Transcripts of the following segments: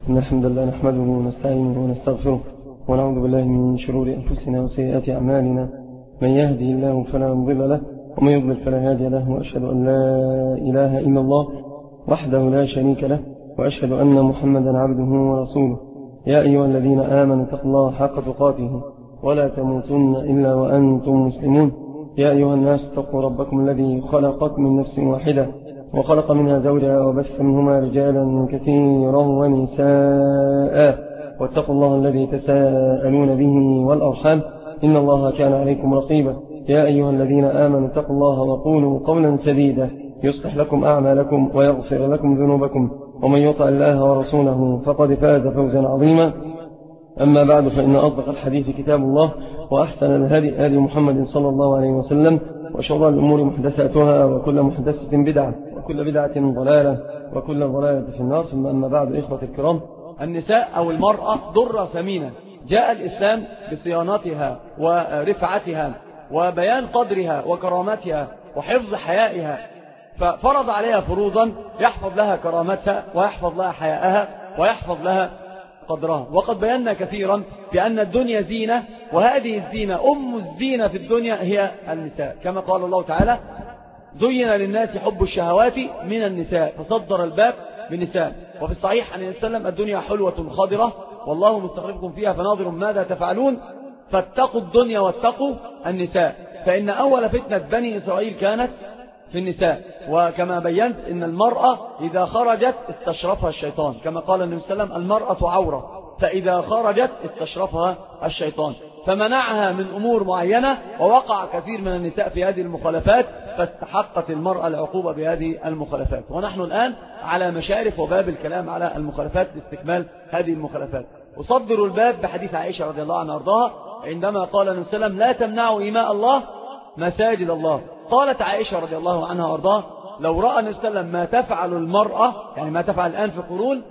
إن الحمد لله نحمده ونستعينه ونستغفره ونعوذ بالله من شرور أنفسنا وسيئات أعمالنا. من يهدي الله فلا مضل له ومن يضلل فلا هادي له، وأشهد أن لا إله إلا الله وحده لا شريك له، وأشهد أن محمدا عبده ورسوله. يا أيها الذين آمنوا اتقوا الله حق تقاته ولا تموتن إلا وأنتم مسلمون. يا أيها الناس اتقوا ربكم الذي خلقكم من نفس واحدة وخلق منها زوجها وبث منهما رجالا كثيرا ونساء، واتقوا الله الذي تساءلون به والأرحام إن الله كان عليكم رقيبا. يا أيها الذين آمنوا اتقوا الله وقولوا قولا سديدا يصلح لكم أعمالكم ويغفر لكم ذنوبكم، ومن يطع الله ورسوله فقد فاز فوزا عظيما. أما بعد، فإن أصدق الحديث كتاب الله، وأحسن الهدي هدي محمد صلى الله عليه وسلم، وشر الأمور محدثاتها، وكل محدثة بدعة، وكل بدعة ضلالة، وكل ضلالة في النار. ثم أما بعد، إخوة الكرام، النساء أو المرأة ضرة ثمينة، جاء الإسلام بصيانتها ورفعتها وبيان قدرها وكرامتها وحفظ حيائها، ففرض عليها فروضا يحفظ لها كرامتها ويحفظ لها حيائها ويحفظ لها قدرها. وقد بينا كثيرا بأن الدنيا زينة، وهذه الزينة أم الزينة في الدنيا هي النساء، كما قال الله تعالى: زين للناس حب الشهوات من النساء فصدر الباب بالنساء. وفي الصحيح عن النبي صلى الله عليه وسلم: الدنيا حلوة خضرة والله مستخلفكم فيها فناظر ماذا تفعلون، فاتقوا الدنيا واتقوا النساء، فإن أول فتنة بني إسرائيل كانت في النساء. وكما بينت إن المرأة إذا خرجت استشرفها الشيطان، كما قال النبي صلى الله عليه وسلم: المرأة عورة، فإذا خرجت استشرفها الشيطان، فمنعها من أمور معينة، ووقع كثير من النساء في هذه المخالفات، فاستحقت المرأة العقوبة بهذه المخالفات. ونحن الآن على مشارف وباب الكلام على المخالفات لاستكمال هذه المخالفات. أصدر الباب بحديث عائشة رضي الله عنها وارضاها عندما قال النبي صلى الله عليه وسلم: لا تمنعوا إماء الله مساجد الله. قالت عائشة رضي الله عنها وارضاها: لو رأى النبي صلى الله عليه وسلم ما تفعل المرأة، يعني ما تفعل الآن في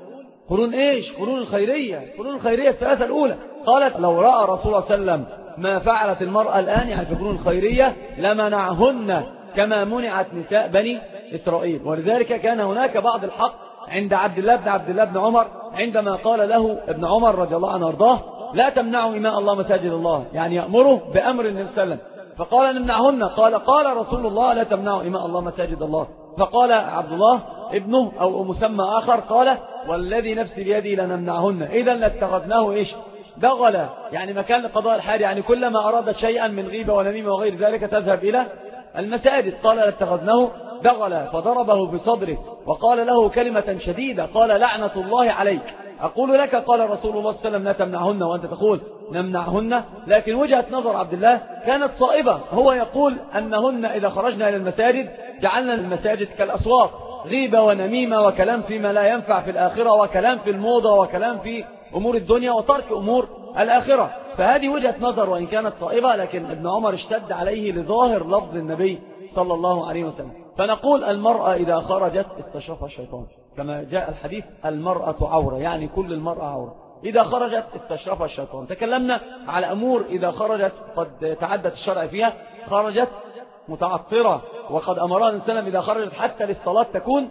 قرون إيش؟ قرون الخيرية الثلاثة الأولى. قالت: لو رأى رسول الله صلى الله عليه وسلم ما فعلت المرأة الآن، يعني في قرون الخيرية، لمنعهن كما منعت نساء بني إسرائيل. ولذلك كان هناك بعض الحق عند عبد الله بن عمر عندما قال له ابن عمر رضي الله عنه وارضاه: لا تمنعوا إماء الله مساجد الله، يعني يأمره بأمر النبي صلى الله عليه وسلم. فقال: نمنعهن. قال رسول الله: لا تمنعوا إماء الله مساجد الله. فقال عبد الله ابنه أو مسمى آخر قال: والذي نفسي بيدي لنمنعهن، إذا لاتخذناه إيش؟ دغلا، يعني مكان لقضاء الحاجة، يعني كلما أرادت شيئا من غيبة ونميمة وغير ذلك تذهب إلى المساجد. قال: لاتخذناه دغلا، فضربه بصدره وقال له كلمة شديدة، قال: لعنة الله عليك. أقول لك قال رسول الله صلى الله عليه وسلم: لا تمنعهن، وأنت تقول نمنعهن. لكن وجهة نظر عبد الله كانت صائبة، هو يقول أنهن إذا خرجنا إلى المساجد جعلنا المساجد كالأسواق، غيبة ونميمة وكلام فيما لا ينفع في الآخرة، وكلام في الموضة، وكلام في أمور الدنيا، وترك أمور الآخرة. فهذه وجهة نظر وإن كانت صائبة، لكن ابن عمر اشتد عليه لظاهر لفظ النبي صلى الله عليه وسلم. فنقول: المرأة إذا خرجت استشرفها الشيطان، كما جاء الحديث: المرأة عورة، يعني كل المرأة عورة، إذا خرجت استشرفها الشيطان. تكلمنا على أمور إذا خرجت قد تعدت الشرع فيها، خرجت متعطرة، وقد أمرها النبي صلى الله عليه وسلم إذا خرجت حتى للصلاة تكون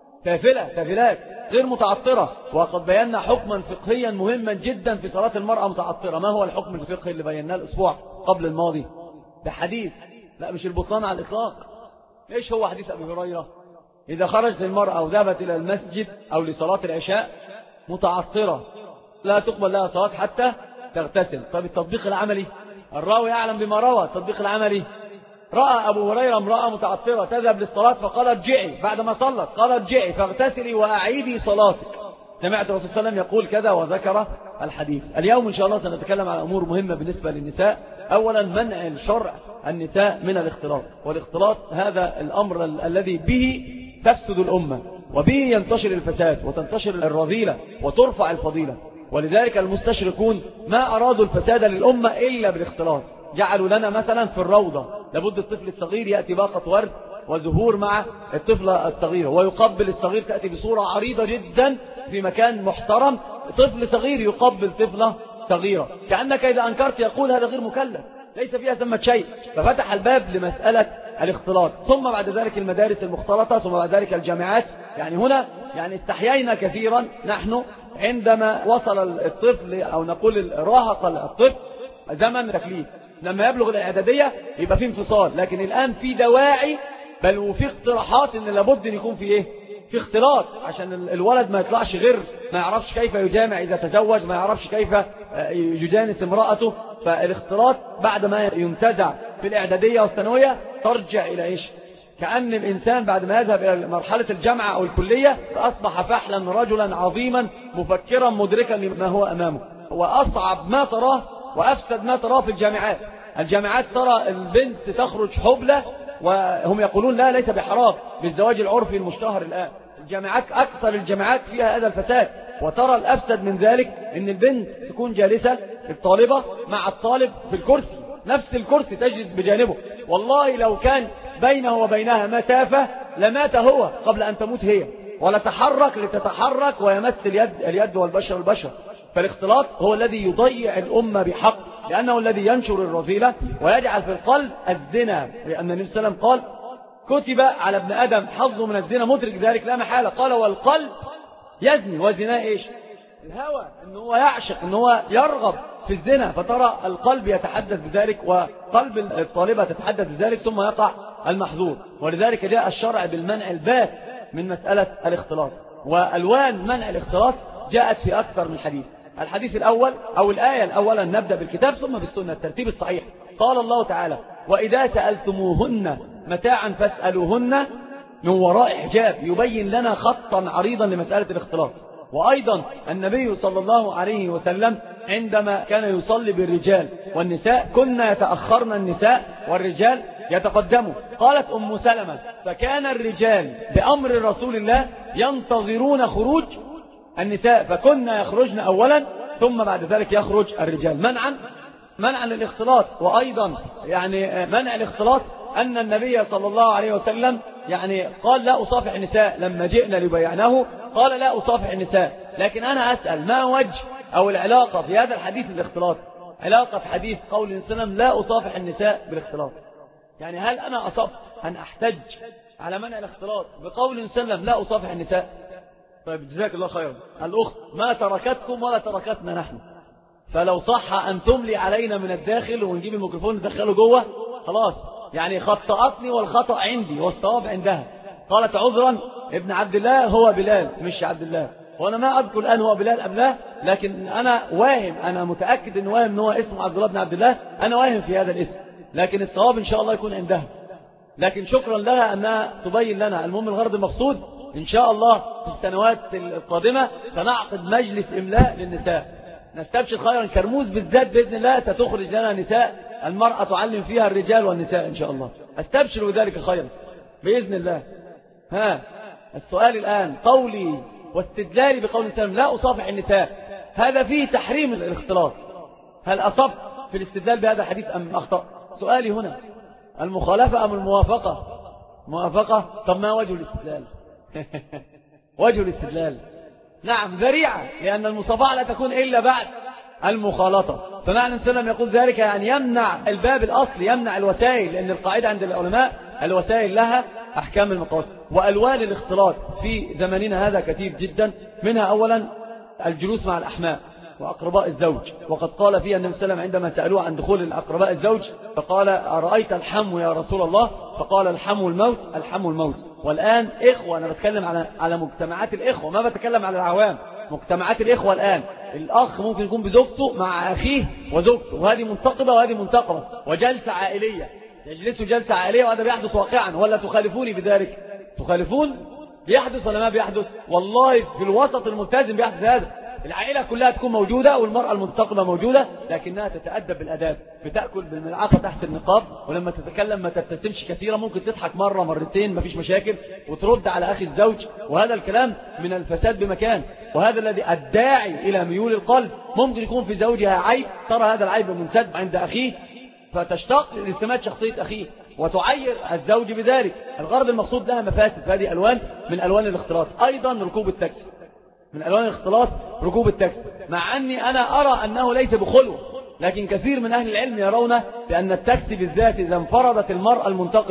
تافلات غير متعطرة. وقد بينا حكما فقهيا مهما جدا في صلاة المرأة متعطرة. ما هو الحكم الفقهي اللي بيناه الأسبوع قبل الماضي؟ بحديث، لا مش البطلان على الإطلاق. إيش هو حديث أبي هريرة؟ إذا خرجت المرأة وذهبت إلى المسجد أو لصلاة العشاء متعطرة لا تقبل لها صلاة حتى تغتسل. طيب التطبيق العملي، الراوي أعلم بما روى. التطبيق العملي: رأى أبو هريرة امرأة متعطرة تذهب للصلاة فقال: ارجعي، بعدما صلت قال: ارجعي فاغتسلي وأعيدي صلاتك. سمعت الرسول صلى الله عليه وسلم يقول كذا، وذكر الحديث. اليوم إن شاء الله سنتكلم عن أمور مهمة بالنسبة للنساء. أولا، منع الشرع النساء من الاختلاط، والاختلاط هذا الأمر الذي به تفسد الأمة، وبه ينتشر الفساد وتنتشر الرذيلة وترفع الفضيلة. ولذلك المستشركون ما أرادوا الفساد للأمة إلا بالاختلاط. جعلوا لنا مثلا في الروضة لابد الطفل الصغير يأتي باقة ورد وزهور مع الطفلة الصغيرة، ويقبل الصغير، تأتي بصورة عريضة جدا في مكان محترم، طفل صغير يقبل طفلة صغيرة، كأنك إذا أنكرت يقول هذا غير مكلف، ليس فيها ثمة شيء. ففتح الباب لمسألة الاختلاط، ثم بعد ذلك المدارس المختلطة، ثم بعد ذلك الجامعات. يعني هنا يعني استحيينا كثيرا نحن عندما وصل الطفل أو نقول راهق الطفل زمن التكليف، لما يبلغ الإعدادية يبقى فيه انفصال، لكن الآن في دواعي بل وفي اقتراحات ان لابد ان يكون في ايه، في اختلاط، عشان الولد ما يطلعش غير، ما يعرفش كيف يجامع إذا تزوج، ما يعرفش كيف يجانس امرأته. فالاختلاط بعد ما ينتزع في الإعدادية والثانوية ترجع إلى إيش؟ كأن الإنسان بعد ما يذهب إلى مرحلة الجامعة أو الكلية أصبح فحلا رجلا عظيما مفكرا مدركا لما هو أمامه. وأصعب ما تراه وأفسد ما تراه في الجامعات. الجامعات ترى البنت تخرج حبلة وهم يقولون لا ليس بحرام بالزواج العرفي المشتهر الآن. الجامعات أكثر الجامعات فيها هذا الفساد. وترى الأفسد من ذلك أن البنت تكون جالسة الطالبة مع الطالب في الكرسي، نفس الكرسي تجلس بجانبه، والله لو كان بينه وبينها مسافة لمات هو قبل أن تموت هي، ولا تحرك لتتحرك ويمس اليد والبشر. فالاختلاط هو الذي يضيع الأمة بحق، لأنه الذي ينشر الرذيلة ويجعل في القلب الزنا، لأن النبي صلى الله عليه وسلم قال كتب على ابن آدم حظه من الزنا مدرك ذلك لا محالة. قال والقلب يزني، وزنا إيش؟ الهوى، أنه هو يعشق، أنه هو يرغب في الزنا، فترى القلب يتحدث بذلك وقلب الطالبة تتحدث بذلك، ثم يقع المحظور. ولذلك جاء الشرع بالمنع البات من مسألة الاختلاط. وألوان منع الاختلاط جاءت في أكثر من حديث. الحديث الأول أو الآية الأولى نبدأ بالكتاب ثم بالسنة، الترتيب الصحيح. قال الله تعالى وإذا سألتموهن متاعا فاسألوهن من وراء حجاب، يبين لنا خطا عريضا لمسألة الاختلاط. وأيضا النبي صلى الله عليه وسلم عندما كان يصلي بالرجال والنساء كنا يتأخرن النساء والرجال يتقدموا. قالت أم سلمة فكان الرجال بأمر رسول الله ينتظرون خروج النساء، فكنا يخرجن أولا ثم بعد ذلك يخرج الرجال منعا للاختلاط. وأيضا يعني منع الاختلاط أن النبي صلى الله عليه وسلم يعني قال لا أصافح النساء، لما جئنا لبيعناه قال لا أصافح النساء. لكن أنا أسأل ما وجه أو العلاقة في هذا الحديث الاختلاط؟ علاقة حديث قول النبي صلى الله عليه وسلم لا أصافح النساء بالاختلاط، يعني هل أنا أصبت أن أحتج على منع الاختلاط بقول النبي صلى الله عليه وسلم لا أصافح النساء؟ طيب جزاك الله خيرا. الأخت ما تركتكم ولا تركتنا نحن، فلو صح أن تملي علينا من الداخل ونجيب الميكروفون ندخله جوه خلاص، يعني خطأتني والخطأ عندي والصواب عندها. قالت عذرا ابن عبد الله هو بلال مش عبد الله، وأنا ما أذكر الآن هو بلال أم لا، لكن أنا واهم، أنا متأكد أنه واهم أنه اسمه عبد الله بن عبد الله، أنا واهم في هذا الاسم، لكن الصواب إن شاء الله يكون عندها. لكن شكرا لها أنها تبين لنا. المهم الغرض المقصود إن شاء الله في السنوات القادمة سنعقد مجلس إملاء للنساء، نستبشر خيرا. كرموز بالذات بإذن الله ستخرج لنا نساء المرأة تعلم فيها الرجال والنساء إن شاء الله، استبشر بذلك خيرا بإذن الله. السؤال الآن قولي واستدلالي بقول الإسلام لا أصافح النساء، هذا فيه تحريم الاختلاط، هل أصبت في الاستدلال بهذا الحديث أم أخطأ؟ سؤالي هنا المخالفة أم الموافقة؟ موافقة. طب ما وجه الاستدلال؟ وجه الاستدلال نعم ذريعة، لأن المصافحة لا تكون إلا بعد المخالطة. فمعنى السلام يقول ذلك يعني يمنع الباب الأصلي، يمنع الوسائل، لأن القاعدة عند العلماء الوسائل لها أحكام المقاصد. وألوان الاختلاط في زمننا هذا كثير جدا، منها أولا الجلوس مع الأحماء وأقرباء الزوج. وقد قال فيها النبي صلى الله عليه وسلم عندما سألوه عن دخول الأقرباء الزوج فقال أرأيت الحم يا رسول الله؟ فقال الحم الموت، الحم الموت. والآن إخوة، أنا بتكلم على مجتمعات الإخوة، ما بتكلم على العوام، مجتمعات الإخوة الآن الأخ ممكن يكون بزوجته مع أخيه وزوجته، وهذه منتقبة وهذه منتقبة، وجلسة عائلية، يجلسوا جلسة عائلية، وهذا بيحدث واقعا. ولا تخالفوني بذلك؟ تخالفون؟ بيحدث ولا ما بيحدث؟ والله في الوسط الملتزم بيحدث هذا. العائلة كلها تكون موجودة والمرأة المنتقبة موجودة، لكنها تتأدب بالأداب، بتأكل بالملعقة تحت النقاب، ولما تتكلم ما تبتسمش كثيرا، ممكن تضحك مرة مرتين مفيش مشاكل، وترد على أخي الزوج. وهذا الكلام من الفساد بمكان. وهذا الذي الداعي إلى ميول القلب ممكن يكون في زوجها عيب، ترى هذا العيب منسد عند أخيه فتشتاق لاستماد شخصية أخيه وتعير الزوج بذلك. الغرض المقصود لها مفاسد. فهذه ألوان من ألوان الاختلاط. أيضا ركوب التاكسي من ألوان الاختلاط، ركوب التاكسي، مع أني أنا أرى أنه ليس بخلوة، لكن كثير من أهل العلم يرون بأن التاكسي بالذات إذا انفردت المرأة المنتقبة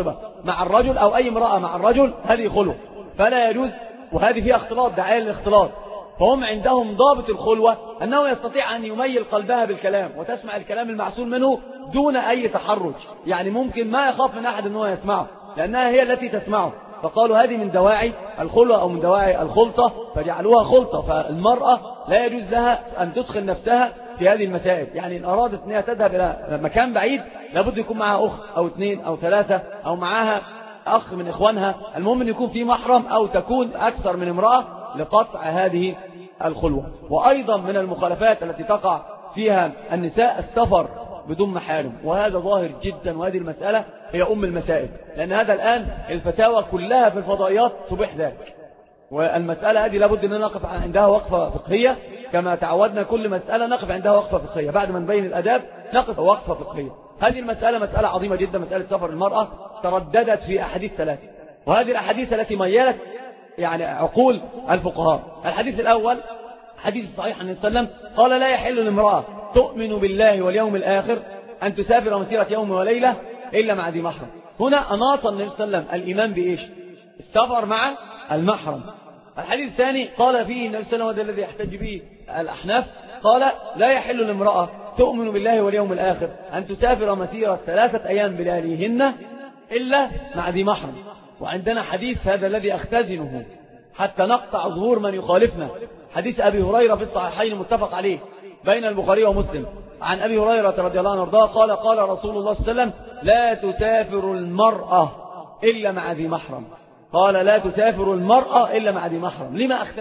مع الرجل أو أي امرأة مع الرجل هذه خلوة، فلا يجوز، وهذه فيها اختلاط، دعاية للاختلاط. فهم عندهم ضابط الخلوة أنه يستطيع أن يميل قلبها بالكلام وتسمع الكلام المعسول منه دون أي تحرج، يعني ممكن ما يخاف من أحد أنه يسمعه لأنها هي التي تسمعه. فقالوا هذه من دواعي الخلوة أو من دواعي الخلطة، فجعلوها خلطة. فالمرأة لا يجوز لها أن تدخل نفسها في هذه المسائل، يعني إن أرادت أنها تذهب إلى مكان بعيد لابد يكون معها أخت أو 2 أو 3 أو معها أخ من إخوانها، المهم أن يكون في محرم أو تكون أكثر من امرأة لقطع هذه الخلوة. وأيضا من المخالفات التي تقع فيها النساء السفر بدون محارم، وهذا ظاهر جدا، وهذه المسألة هي أم المسائل، لأن هذا الآن الفتاوى كلها في الفضائيات تبيح ذلك. والمسألة هذه لابد أن نقف عندها وقفة فقهية كما تعودنا، كل مسألة نقف عندها وقفة فقهية، بعد ما نبين الأداب نقف وقفة فقهية. هذه المسألة مسألة عظيمة جدا، مسألة سفر المرأة ترددت في أحاديث 3، وهذه الأحاديث التي ميلت يعني عقول الفقهاء. الحديث الأول حديث صحيح عن النبي صلى الله عليه وسلم قال: لا يحل لامرأة تؤمن بالله واليوم الآخر أن تسافر مسيرة يوم وليلة إلا مع ذي محرم. هنا أناط النبي صلى الله عليه وسلم الإيمان بإيش؟ السفر مع المحرم. الحديث الثاني قال فيه النبي صلى الله عليه وسلم، وده الذي يحتج به الأحناف، قال: لا يحل لامرأة تؤمن بالله واليوم الآخر أن تسافر مسيرة 3 أيام بلياليهن إلا مع ذي محرم. وعندنا حديث هذا الذي أختزنه حتى نقطع ظهور من يخالفنا، حديث أبي هريرة في الصحيحين المتفق عليه بين البخاري ومسلم، عن أبي هريرة رضي الله عنه وارضاه قال: قال رسول الله صلى الله عليه وسلم: لا تسافر المرأة إلا مع ذي محرم. قال: لا تسافر المرأة إلا مع ذي محرم.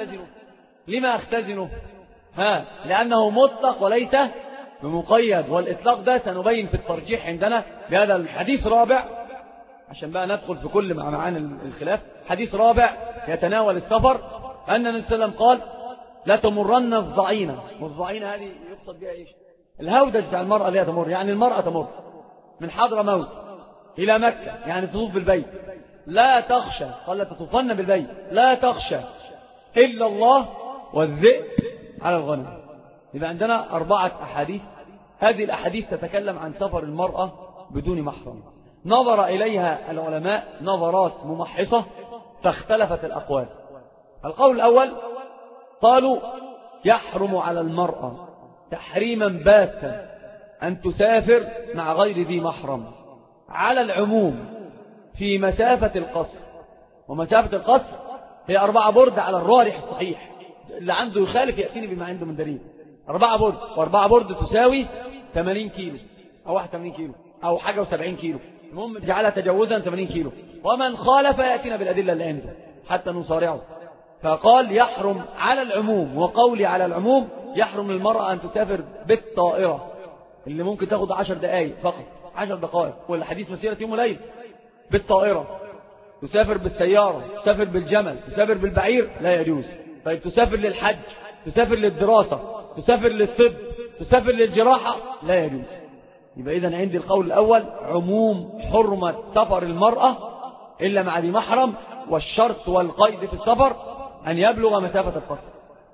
لما أختزنه؟ لأنه مطلق وليس بمقيد، والإطلاق ده سنبين في الترجيح عندنا بهذا الحديث رابع، عشان بقى ندخل في كل معاني الخلاف. حديث رابع يتناول السفر، أن النبي صلى الله عليه وسلم قال: لا تمرن الضعينة. والضعينة هذه يقصد بها إيش؟ الهودج بتاع المرأة اللي هي تمر، يعني المرأة تمر من حضرموت إلى مكة، يعني تطوف بالبيت، لا تخشى، قال: لا تطوفن بالبيت، لا تخشى إلا الله والذئب على الغنم. يبقى عندنا 4 أحاديث، هذه الأحاديث تتكلم عن سفر المرأة بدون محرم، نظر إليها العلماء نظرات ممحصة فاختلفت الأقوال. القول الأول قالوا: يحرم على المرأة تحريما باتا أن تسافر مع غير ذي محرم على العموم في مسافة القصر، ومسافة القصر هي 4 برد على الراجح الصحيح، اللي عنده يخالف يأتيني بما عنده من دليل. 4 برد، و4 برد تساوي 80 كيلو أو 81 كيلو أو حاجة و70 كيلو، المهم جعلها تجاوزا 80 كيلو، ومن خالف يأتينا بالأدلة اللي عنده حتى نصارعه. فقال: يحرم على العموم، وقولي على العموم يحرم للمرأة أن تسافر بالطائرة اللي ممكن تاخد 10 دقائق فقط، 10 دقائق، والحديث مسيرة يوم وليلة. بالطائرة، تسافر بالسيارة، تسافر بالجمل، تسافر بالبعير، لا يجوز. طيب تسافر للحج، تسافر للدراسة، تسافر للطب، تسافر للجراحة، لا يجوز. يبقى إذن عندي القول الأول عموم حرمة سفر المرأة إلا مع ذي محرم، والشرط والقيد في السفر أن يبلغ مسافة القصر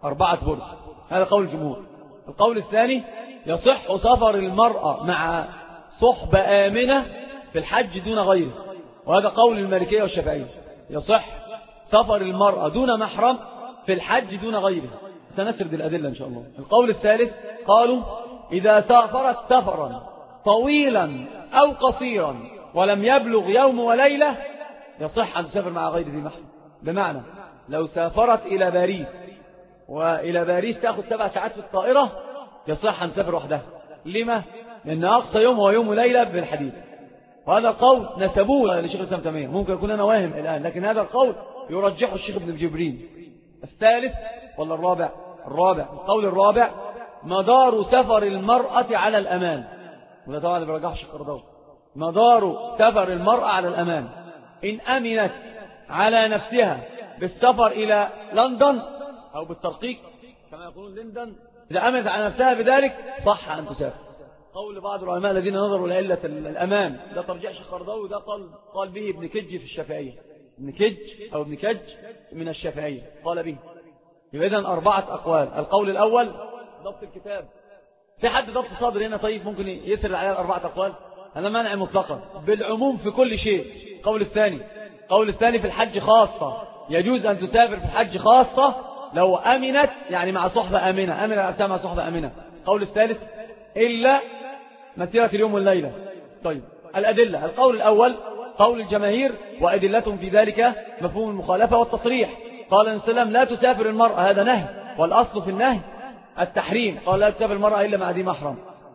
4 برد، هذا قول الجمهور. القول الثاني: يصح سفر المرأة مع صحبة آمنة في الحج دون غيره، وهذا قول المالكية والشافعية، يصح سفر المرأة دون محرم في الحج دون غيره، سنسرد الأدلة إن شاء الله. القول الثالث قالوا: إذا سافرت سفرا طويلا أو قصيرا ولم يبلغ يوم وليلة يصح أن تسافر مع غير ذي محرم. بمعنى لو سافرت إلى باريس، وإلى باريس تأخذ 7 ساعات في الطائرة، يصح أن تسافر وحدها. لما؟ لأن أقصى يوم هو يوم وليلة بالحديث، وهذا القول نسبوه لشيخ الإسلام تيمية، ممكن يكون أنا واهم الآن، لكن هذا القول يرجحه الشيخ ابن جبرين. الثالث ولا الرابع؟ القول الرابع: مدار سفر المرأة على الأمان، وده طبعا اللي برجحه الشيخ القرضاوي. مدار سفر المرأة على الأمان، إن أمنت على نفسها بالسفر إلى لندن أو بالترقيق كما يقولون لندن، إذا أمنت على نفسها بذلك صح أن تسافر. قول بعض العلماء الذين نظروا لعلة الأمان، ده ترجيح الشيخ القرضاوي، ده قال به ابن كج في الشافعية، ابن كج من الشافعية قال به. يبقى إذن 4 أقوال. القول الأول ضبط الكتاب، في حد ضبط صادر هنا؟ طيب ممكن يسرد عليها 4 أقوال؟ هذا منع مطلقا بالعموم في كل شيء. قول الثاني في الحج خاصة، يجوز أن تسافر في الحج خاصة لو أمنت، يعني مع صحبة أمنة، أمنة مع صحبة أمنة. قول الثالث إلا مسيرة اليوم والليلة. طيب الأدلة، القول الأول قول الجماهير وأدلتهم في ذلك مفهوم المخالفة والتصريح. قال النبي صلى الله عليه وسلم لا تسافر المرأة، هذا نهي، والأصل في النهي التحريم. قال لا تسافر المرأة إلا مع ذي محرم.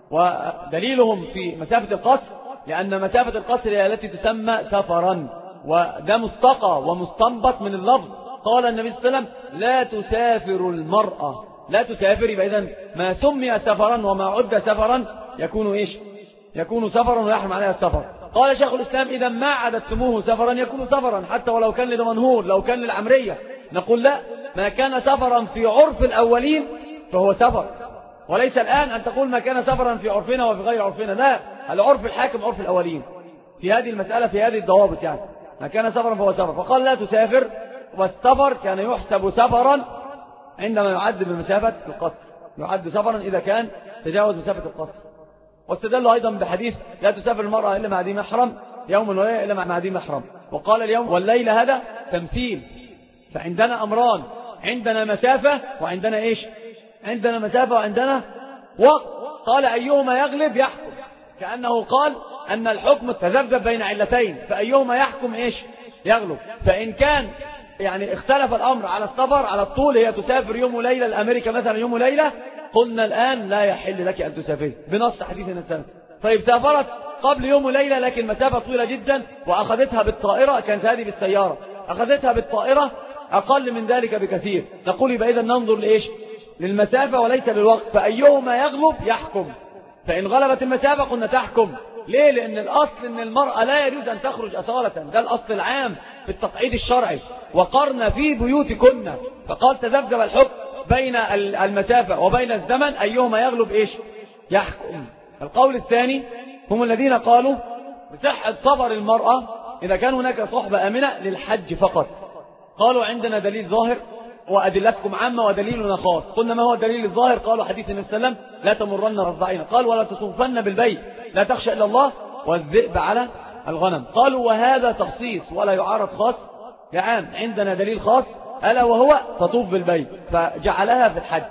ودليلهم في مسافة القصر لأن مسافة القصر هي التي تسمى سفرا، وده مستقى ومستنبط من اللفظ. قال النبي صلى الله عليه وسلم لا تسافر المرأة، لا تسافر، يبقى إذن ما سمي سفرا وما عد سفرا يكون إيش؟ يكون سفرا ويحرم عليها السفر. قال شيخ الإسلام إذا ما عددتموه سفرا يكون سفرا، حتى ولو كان لدمنهور، لو كان للعمرية، نقول لا، ما كان سفرا في عرف الأولين فهو سفر، وليس الآن أن تقول ما كان سفرا في عرفنا وفي غير عرفنا. لا، العرف الحاكم عرف الأولين في هذه المسألة، في هذه الضوابط، يعني ما كان سفرا فهو سفر. فقال لا تسافر، والسفر كان يحسب سفرا عندما يعد بمسافة القصر، يعد سفرا إذا كان تجاوز مسافة القصر. واستدلوا أيضا بحديث لا تسافر المرأة إلا مع ذي محرم يوم وليلة إلا مع ذي محرم. وقال اليوم والليلة هذا تمثيل، فعندنا أمران، عندنا مسافة وعندنا إيش؟ عندنا مسافة وعندنا وقت. قال أيهما يغلب يحكم، كأنه قال أن الحكم تذبذب بين علتين، فأيهما يحكم إيش؟ يغلب. فإن كان يعني اختلف الأمر على السفر، على الطول، هي تسافر يوم وليلة لأمريكا مثلا يوم وليلة، قلنا الآن لا يحل لك أن تسافر بنص حديث النبي. طيب سافرت قبل يوم وليلة لكن مسافة طويلة جدا وأخذتها بالطائرة، كانت هذه بالسيارة، أخذتها بالطائرة أقل من ذلك بكثير، نقول يبقى إذا ننظر لإيش؟ للمسافة وليس للوقت، فأيهما يغلب يحكم. فإن غلبت المسافة قلنا تحكم. ليه؟ لأن الأصل أن المرأة لا يجوز أن تخرج أصالة، ده الأصل العام في التقعيد الشرعي، وقرن في بيوتكن. فقال تذبذب الحكم بين المسافة وبين الزمن، أيهما يغلب إيش؟ يحكم. القول الثاني هم الذين قالوا بصحة سفر المرأة إذا كان هناك صحبة آمنة للحج فقط. قالوا عندنا دليل ظاهر وأدلتكم عامة ودليلنا خاص. قلنا ما هو الدليل الظاهر؟ قالوا حديث النبي صلى الله عليه وسلم لا تمرن رضعين، قال ولا تطوفن بالبيت، لا تخشى إلا الله والذئب على الغنم. قالوا وهذا تخصيص ولا يعارض خاص كعام، عندنا دليل خاص ألا وهو تطوف بالبيت، فجعلها في الحج.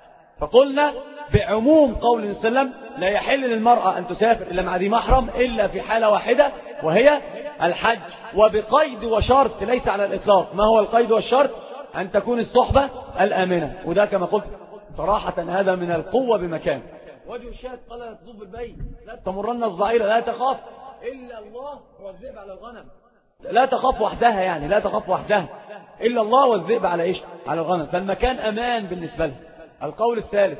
فقلنا بعموم قول النبي صلى الله عليه وسلم لا يحل للمرأة أن تسافر إلا مع ذي محرم إلا في حالة واحدة وهي الحج، وبقيد وشرط ليس على الإطلاق. ما هو القيد والشرط؟ أن تكون الصحبة الآمنة، وده كما قلت صراحة هذا من القوة بمكان. وجه الشاهد قال لا تطوف بالبيت، لا تمرن الظعيرة، لا تخاف إلا الله والذئب على الغنم. لا تخاف وحدها، يعني لا تخاف وحدها إلا الله والذئب على إيش؟ على الغنم، فالمكان أمان بالنسبة له. القول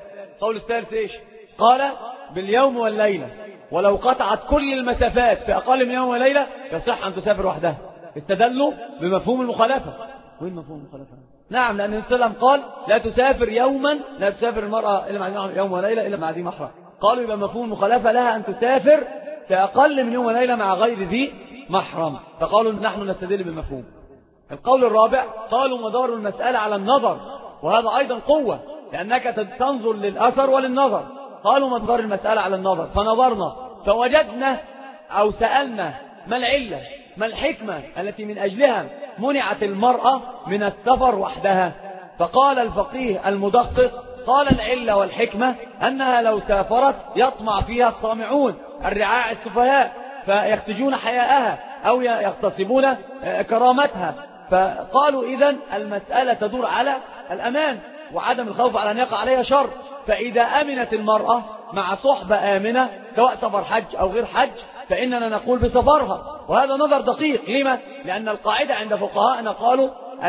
الثالث إيش؟ قال باليوم والليلة، ولو قطعت كل المسافات في أقل من يوم وليلة يصح أن تسافر وحدها. استدلوا بمفهوم المخالفة. وين مفهوم المخالفة؟ نعم، لأن النبي صلى الله عليه وسلم قال لا تسافر يوما، لا تسافر المرأة إلا مع يوم وليلة إلا مع ذي محرم. قالوا يبقى مفهوم المخالفة لها أن تسافر في أقل من يوم وليلة مع غير ذي محرم، فقالوا نحن نستدل بالمفهوم. القول الرابع قالوا مدار المسألة على النظر، وهذا أيضا قوة لأنك تنظر للأثر وللنظر. قالوا مدار المسألة على النظر، فنظرنا فوجدنا أو سألنا ما العلة، ما الحكمة التي من أجلها منعت المرأة من السفر وحدها؟ فقال الفقيه المدقق قال العلة والحكمة أنها لو سافرت يطمع فيها الطامعون الرعاع السفهاء فيختجون حياءها أو يغتصبون كرامتها. فقالوا إذن المسألة تدور على الأمان وعدم الخوف على أن يقع عليها شر. فإذا أمنت المرأة مع صحبة آمنة سواء سفر حج أو غير حج فإننا نقول بسفرها، وهذا نظر دقيق. لما؟ لأن القاعدة عند فقهاءنا قالوا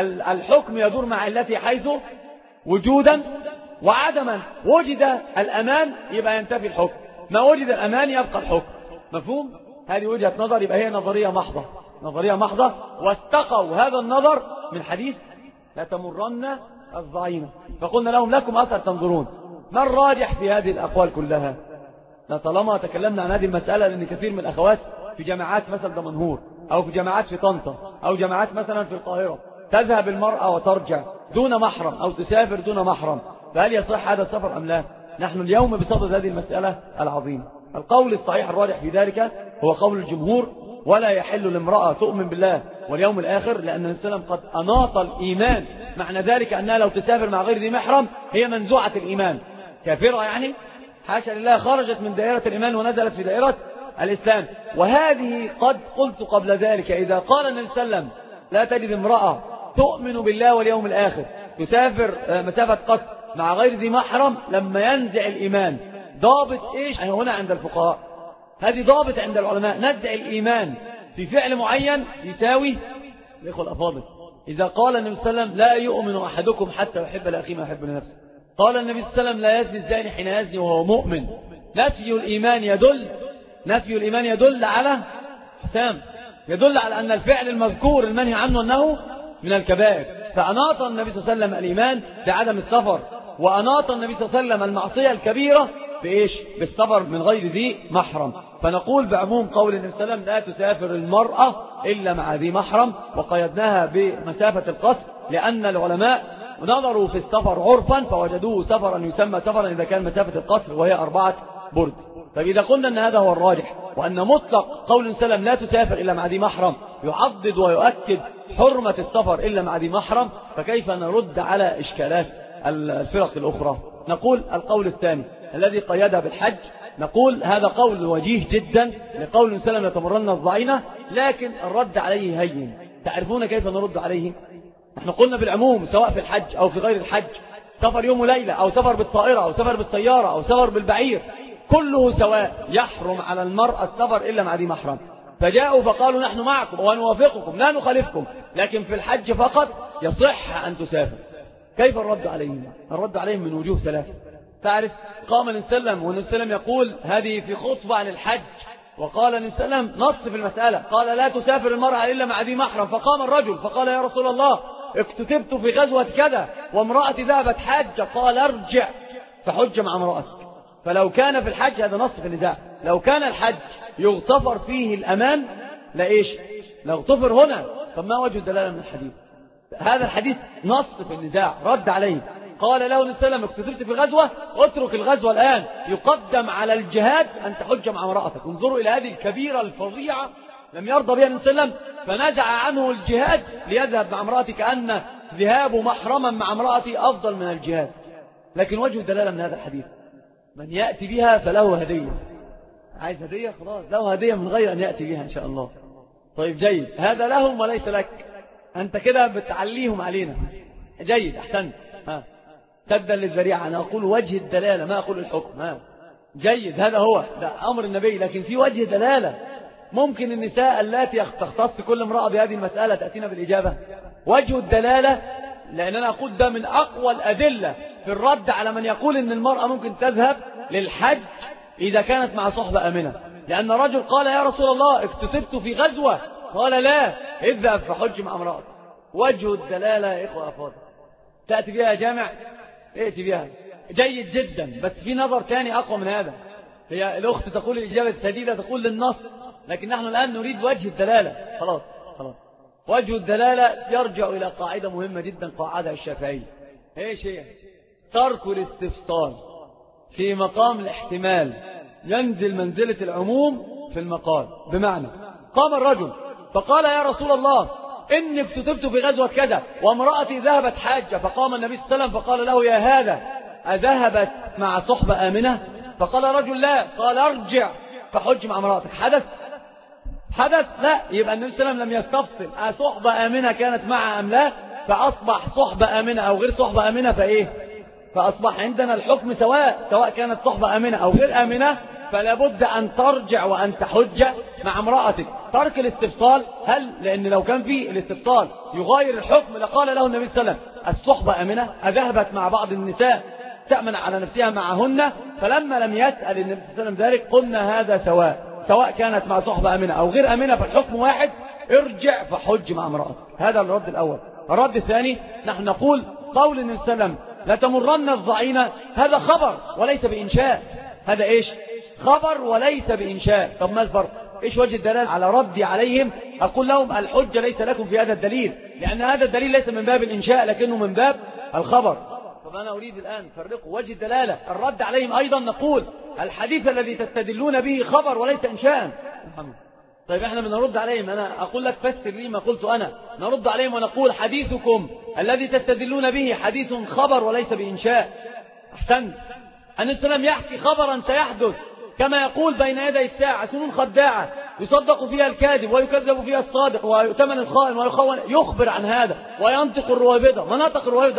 الحكم يدور مع التي حيث وجودا وعدما، وجد الأمان يبقى ينتفي الحكم، ما وجد الأمان يبقى الحكم. مفهوم؟ هذه وجهة نظر، يبقى هي نظرية محضة واستقوا هذا النظر من حديث لا تمرن الظعينة. فقلنا لهم لكم أثر تنظرون. ما الراجح في هذه الأقوال كلها؟ طالما تكلمنا عن هذه المسألة، لأن كثير من الأخوات في جامعات مثلا دمنهور أو في جامعات في طنطا أو جامعات مثلا في القاهرة تذهب المرأة وترجع دون محرم أو تسافر دون محرم، فهل يصح هذا السفر أم لا؟ نحن اليوم بصدد هذه المسألة العظيمة. القول الصحيح الراجح في ذلك هو قول الجمهور، ولا يحل لامرأة تؤمن بالله واليوم الآخر، لأن النبي صلى الله عليه وسلم قد أناط الإيمان. معنى ذلك أنها لو تسافر مع غير ذي محرم هي منزوعة الإيمان، كافرة يعني، حاشا لله، خرجت من دائرة الإيمان ونزلت في دائرة الإسلام. وهذه قد قلت قبل ذلك، إذا قال النبي صلى الله عليه وسلم لا تجد امرأة تؤمن بالله واليوم الآخر تسافر مسافة قصر مع غير ذي محرم لما ينزع الإيمان، ضابط إيش هنا عند الفقهاء؟ هذه ضابط عند العلماء، نزع الإيمان في فعل معين يساوي الإخوة الأفاضل. إذا قال النبي صلى الله عليه وسلم لا يؤمن أحدكم حتى يحب لأخيه ما يحب لنفسه، قال النبي صلى الله عليه وسلم لا يزني الزاني حين يزني وهو مؤمن، نفي الإيمان يدل على حسام، يدل على أن الفعل المذكور المنهي عنه أنه من الكبائر. فأناط النبي صلى الله عليه وسلم الإيمان بعدم السفر، وأناط النبي صلى الله عليه وسلم المعصية الكبيرة بإيش؟ بالسفر من غير ذي محرم. فنقول بعموم قول النبي صلى الله عليه وسلم لا تسافر المرأة إلا مع ذي محرم، وقيدناها بمسافة القصر لأن العلماء نظروا في السفر عرفا فوجدوه سفرا يسمى سفرا إذا كان مسافة القصر وهي 4 برد. طيب إذا قلنا أن هذا هو الراجح، وأن مطلق قول النبي صلى الله عليه وسلم لا تسافر إلا مع ذي محرم يعضد ويؤكد حرمة السفر إلا مع ذي محرم، فكيف نرد على إشكالات الفرق الأخرى؟ نقول القول الثاني الذي قيدها بالحج، نقول هذا قول وجيه جدا لقول النبي صلى الله عليه وسلم لتمرن الضعينة، لكن الرد عليه هين. تعرفون كيف نرد عليه؟ نحن قلنا بالعموم سواء في الحج أو في غير الحج، سفر يوم وليلة أو سفر بالطائرة أو سفر بالسيارة أو سفر بالبعير، كله سواء، يحرم على المرأة السفر إلا مع ذي محرم. فجاءوا فقالوا نحن معكم ونوافقكم لا نخالفكم، لكن في الحج فقط يصح أن تسافر. كيف الرد عليهم؟ الرد عليهم من وجوه 3. تعرف، قام النبي صلى الله عليه وسلم والنبي صلى الله عليه وسلم يقول هذه في خطبة عن الحج، وقال النبي صلى الله عليه وسلم نص في المسألة، قال لا تسافر المرأة إلا مع ذي محرم. فقام الرجل فقال يا رسول الله اكتتبت في غزوة كذا وامرأتي ذهبت حج، قال ارجع فحج مع امرأتك. فلو كان في الحج، هذا نص في النزاع، لو كان الحج يغتفر فيه الأمان لإيش؟ لو اغتفر هنا، طب ما وجه الدلالة من الحديث؟ هذا الحديث نص في النزاع، رد عليه. قال له النبي صلى الله عليه وسلم اكتتبت في غزوة، اترك الغزوة الآن، يقدم على الجهاد أن تحج مع امرأتك. انظروا إلى هذه الكبيرة الفظيعة لم يرضى بها النبي صلى الله عليه وسلم، فنزع عنه الجهاد ليذهب مع امرأتي، كأن ذهابه محرما مع امرأتي أفضل من الجهاد. لكن وجه الدلالة من هذا الحديث من يأتي بها فله هدية. عايز هدية؟ خلاص له هدية من غير أن يأتي بها إن شاء الله. طيب جيد، هذا لهم وليس لك، أنت كده بتعليهم علينا. جيد، أحسنت. سدا للذريعة، أنا أقول وجه الدلالة ما أقول الحكم. جيد، هذا هو ده أمر النبي، لكن في وجه دلالة. ممكن النساء التي تختص كل امرأة بهذه المسألة تأتينا بالإجابة. وجه الدلالة، لأن أنا أقول ده من أقوى الأدلة في الرد على من يقول أن المرأة ممكن تذهب للحج إذا كانت مع صحبة آمنة. لأن رجل قال يا رسول الله اكتتبت في غزوة، قال لا، اذهب فحج مع امرأة. وجه الدلالة يا إخوة أفاضل، تأتي بها يا جامع، ائتي بها. جيد جدا، بس في نظر ثاني أقوى من هذا. هي الأخت تقول الإجابة السديدة، تقول للنص، لكن نحن الآن نريد وجه الدلالة. خلاص. وجه الدلالة يرجع إلى قاعدة مهمة جدا قاعدها الشافعي. ايش هي؟ ترك الاستفصال في مقام الاحتمال ينزل منزلة العموم في المقال. بمعنى قام الرجل فقال يا رسول الله إني اكتتبت في غزوة كذا وامرأتي ذهبت حاجة، فقام النبي صلى الله عليه وسلم فقال له يا هذا أذهبت مع صحبة آمنة؟ فقال رجل لا، قال ارجع فحج مع امرأتك. حدث؟ لا. يبقى النبي صلى الله عليه وسلم لم يستفصل صحبة آمنة كانت معها أم لا، فأصبح صحبة آمنة أو غير صحبة آمنة فإيه؟ فأصبح عندنا الحكم سواء كانت صحبة آمنة أو غير آمنة، فلا بد أن ترجع وأن تحج مع امرأتك. ترك الاستفصال، هل لأن لو كان فيه الاستفصال يغير الحكم لقال له النبي صلى الله عليه وسلم الصحبة آمنة، أذهبت مع بعض النساء تأمن على نفسها معهن. فلما لم يسأل النبي صلى الله عليه وسلم ذلك قلنا هذا سواء كانت مع صحبة آمنة أو غير آمنة فالحكم واحد، ارجع فحج مع امرأتك. هذا الرد الأول. الرد الثاني، نحن نقول قول النبي صلى الله عليه وسلم لتمرن الضعينة، هذا خبر وليس بإنشاء. هذا إيش؟ خبر وليس بإنشاء. طب ما الفرق؟ إيش وجه الدلالة على ردي عليهم؟ أقول لهم الحجة ليس لكم في هذا الدليل، لأن هذا الدليل ليس من باب الإنشاء لكنه من باب الخبر. طب أنا أريد الآن فرقوا وجه الدلالة. الرد عليهم أيضا نقول الحديث الذي تستدلون به خبر وليس إنشاء. طيب احنا بنرد عليهم، أنا أقول لك فسر لي ما قلت أنا، نرد عليهم ونقول حديثكم الذي تستدلون به حديث خبر وليس بإنشاء. أحسن. أن السلام يحكي خبرا سيحدث كما يقول بين يدي الساعة سنون خداعة يصدق فيها الكاذب ويكذب فيها الصادق ويؤتمن الخائن ويخون، يخبر عن هذا وينطق الرويبضة. مناطق الرويبضة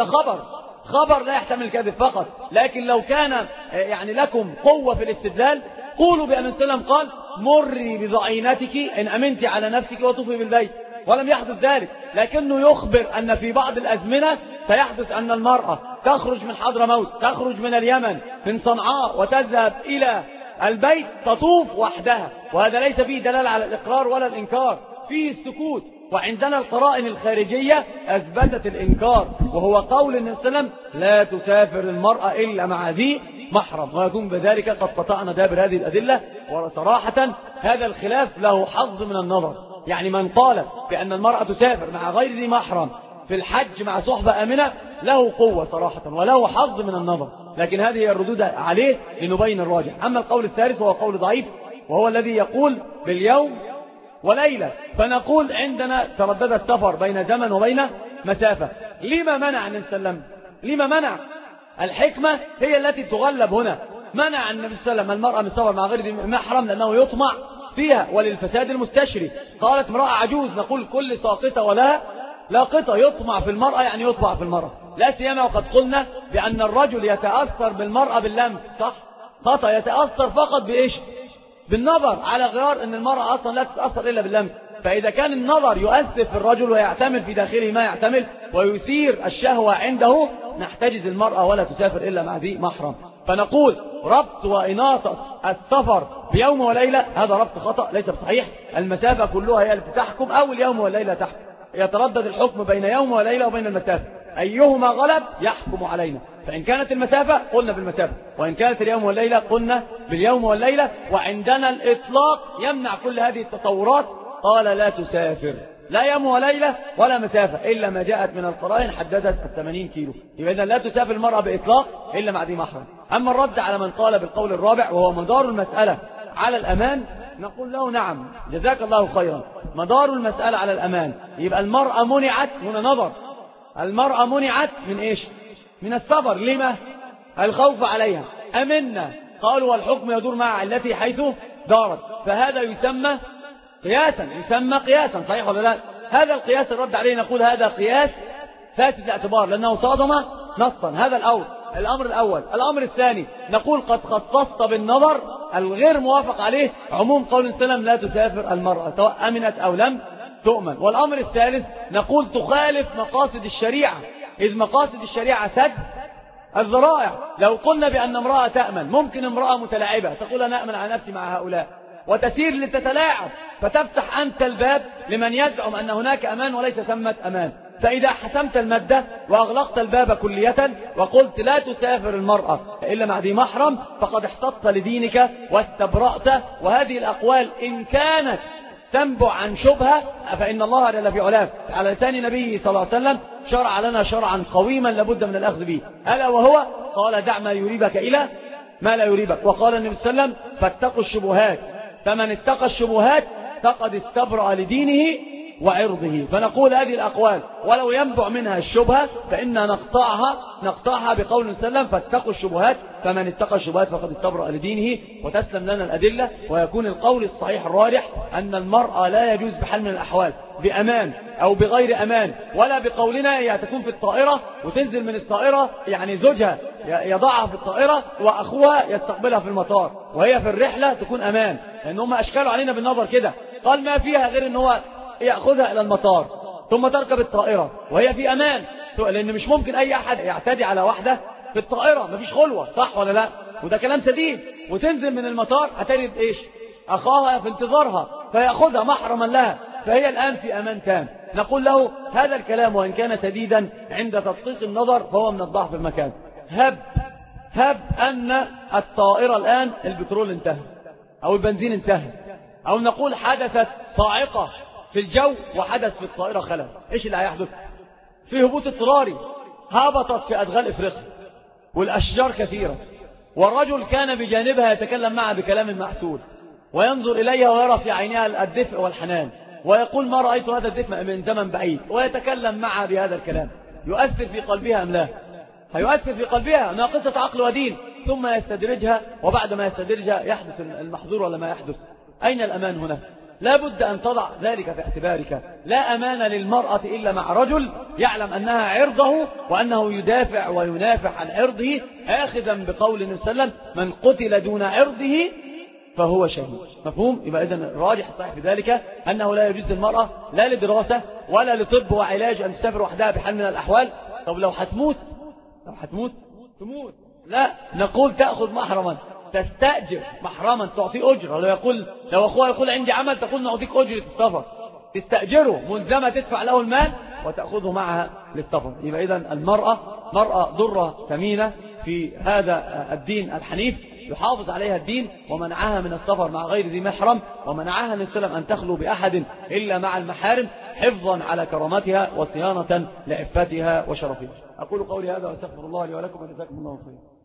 خبر لا يحتمل الكذب فقط. لكن لو كان يعني لكم قوة في الاستدلال قولوا بأن السلام قال مري بضعينتك إن أمنت على نفسك وطوفي بالبيت، ولم يحدث ذلك. لكنه يخبر أن في بعض الأزمنة سيحدث أن المرأة تخرج من حضرموت، تخرج من اليمن من صنعاء وتذهب إلى البيت تطوف وحدها، وهذا ليس فيه دلالة على الإقرار ولا الإنكار، فيه السكوت. وعندنا القرائن الخارجية أثبتت الإنكار، وهو قول النبي صلى الله عليه وسلم لا تسافر المرأة إلا مع ذي محرم، ويكون بذلك قد قطعنا دابر هذه الأدلة. وصراحة هذا الخلاف له حظ من النظر، يعني من قال بأن المرأة تسافر مع غير ذي محرم في الحج مع صحبة آمنة له قوة صراحة وله حظ من النظر، لكن هذه هي الردود عليه لنبين الراجح. أما القول الثالث وهو قول ضعيف، وهو الذي يقول باليوم وليلة، فنقول عندنا تردد السفر بين زمن وبين مسافة. لما منع النبي صلى الله عليه وسلم؟ لما منع؟ الحكمة هي التي تغلب هنا. منع النبي صلى الله عليه وسلم المرأة من السفر مع غير ذي محرم لأنه يطمع فيها وللفساد المستشري. قالت امرأة عجوز، نقول كل ساقطة ولا لاقطة. يطمع في المرأة يعني يطمع في المرأة، لا سيما وقد قلنا بأن الرجل يتأثر بالمرأة باللمس، صح؟ خطأ. يتأثر فقط بإيش؟ بالنظر، على غرار أن المرأة أصلا لا تتأثر إلا باللمس. فإذا كان النظر يؤثر في الرجل ويعتمل في داخله ما يعتمل ويثير الشهوة عنده، نحتجز المرأة ولا تسافر إلا مع ذي محرم. فنقول ربط وإناطة السفر بيوم وليلة هذا ربط خطأ ليس بصحيح. المسافة كلها هي التي تحكم أو اليوم والليلة تحكم، يتردد الحكم بين يوم وليلة وبين المسافة، أيهما غلب يحكم علينا. فإن كانت المسافة قلنا بالمسافة، وإن كانت اليوم والليلة قلنا باليوم والليلة. وعندنا الإطلاق يمنع كل هذه التصورات. قال لا تسافر، لا يوم وليلة ولا مسافة إلا ما جاءت من القرائن حددت 80 كيلو. يبقى إذن لا تسافر المرأة بإطلاق إلا مع ذي محرم. أما الرد على من قال بالقول الرابع وهو مدار المسألة على الأمان، نقول له نعم جزاك الله خيرا، مدار المسألة على الأمان. يبقى المرأة منعت، هنا نظر، المرأة منعت من إيش؟ من السفر. لما؟ الخوف عليها. أمنا قالوا والحكم يدور مع علته حيث دارت، فهذا يسمى قياسا، صحيح ولا لا؟ هذا القياس الرد عليه نقول هذا قياس فاسد الاعتبار لأنه صادم نصا. هذا الأمر الأول. الأمر الثاني نقول قد خصصت بالنظر الغير موافق عليه عموم قول السلام لا تسافر المرأة سواء أمنت أو لم تؤمن. والأمر الثالث نقول تخالف مقاصد الشريعة، إذ مقاصد الشريعة سد الذرائع. لو قلنا بأن امرأة تأمن، ممكن امرأة متلاعبة تقول أنا أأمن على نفسي مع هؤلاء وتسير لتتلاعب، فتفتح أنت الباب لمن يزعم أن هناك أمان وليس ثمة أمان. فإذا حسمت المادة وأغلقت الباب كلية وقلت لا تسافر المرأة إلا مع ذي محرم فقد احتطت لدينك واستبرأت. وهذه الأقوال إن كانت تنبع عن شبهة فإن الله جل في علاه على لسان نبيه صلى الله عليه وسلم شرع لنا شرعا قويما لابد من الأخذ به، ألا وهو قال دع ما يريبك إلى ما لا يريبك. وقال النبي صلى الله عليه وسلم فاتقوا الشبهات، فمن اتقى الشبهات فقد استبرأ لدينه وعرضه. فنقول هذه الأقوال ولو ينبع منها الشبهة فإننا نقطعها بقول وسلم فاتقوا الشبهات، فمن اتقى الشبهات فقد استبرأ لدينه. وتسلم لنا الأدلة ويكون القول الصحيح الراجح أن المرأة لا يجوز بحال من الأحوال بأمان أو بغير أمان، ولا بقولنا هي تكون في الطائرة وتنزل من الطائرة يعني زوجها يضعها في الطائرة وأخوها يستقبلها في المطار وهي في الرحلة تكون أمان، لأن هم أشكالوا علينا بالنظر كده. قال ما فيها غير أن هو يأخذها إلى المطار ثم تركب الطائرة وهي في أمان، لأن مش ممكن أي أحد يعتدي على واحدة في الطائرة، مفيش خلوة، صح ولا لا؟ وده كلام سديد. وتنزل من المطار هتجد إيش؟ أخاها في انتظارها فيأخذها محرما لها، فهي الآن في أمان تام. نقول له هذا الكلام وإن كان سديدا عند تدقيق النظر فهو من الضعف المكان. هب أن الطائرة الآن البترول انتهى أو البنزين انتهى، أو نقول حدثت صاعقة في الجو وحدث في الطائرة خلل، إيش اللي هيحدث؟ في هبوط اضطراري، هبطت في أدغال إفريقيا والأشجار كثيرة والرجل كان بجانبها يتكلم معها بكلام محسود وينظر إليها ويرى في عينها الدفء والحنان ويقول ما رأيت هذا الدفء من زمن بعيد، ويتكلم معها بهذا الكلام، يؤثر في قلبها أم لا؟ هيؤثر في قلبها، ناقصة عقل ودين، ثم يستدرجها، وبعد ما يستدرجها يحدث المحظور ولا ما يحدث؟ أين الأمان هنا؟ لا بد أن تضع ذلك في اعتبارك. لا أمان للمرأة إلا مع رجل يعلم أنها عرضه وأنه يدافع وينافع عن عرضه، آخذا بقول النبي صلى الله عليه وسلم من قتل دون عرضه فهو شهيد. مفهوم؟ يبقى إذن الراجح الصحيح في ذلك أنه لا يجوز للمرأة لا لدراسة ولا لطب وعلاج أن تسافر وحدها بحال من الأحوال. طب لو هتموت تموت، لا نقول تأخذ محرما، تستأجر محرما، تعطيه أجرة. لو أخوها يقول عندي عمل، تقول نعطيك أجرة السفر، تستأجره، ملزمة تدفع له المال وتأخذه معها للسفر. يبقى إذن المرأة مرأة ضرة ثمينة في هذا الدين الحنيف، يحافظ عليها الدين، ومنعها من السفر مع غير ذي محرم، ومنعها النبي صلى الله عليه وسلم أن تخلو بأحد إلا مع المحارم، حفظا على كرامتها وصيانة لعفتها وشرفها. أقول قولي هذا وأستغفر الله لي ولكم، وجزاكم الله خيرا.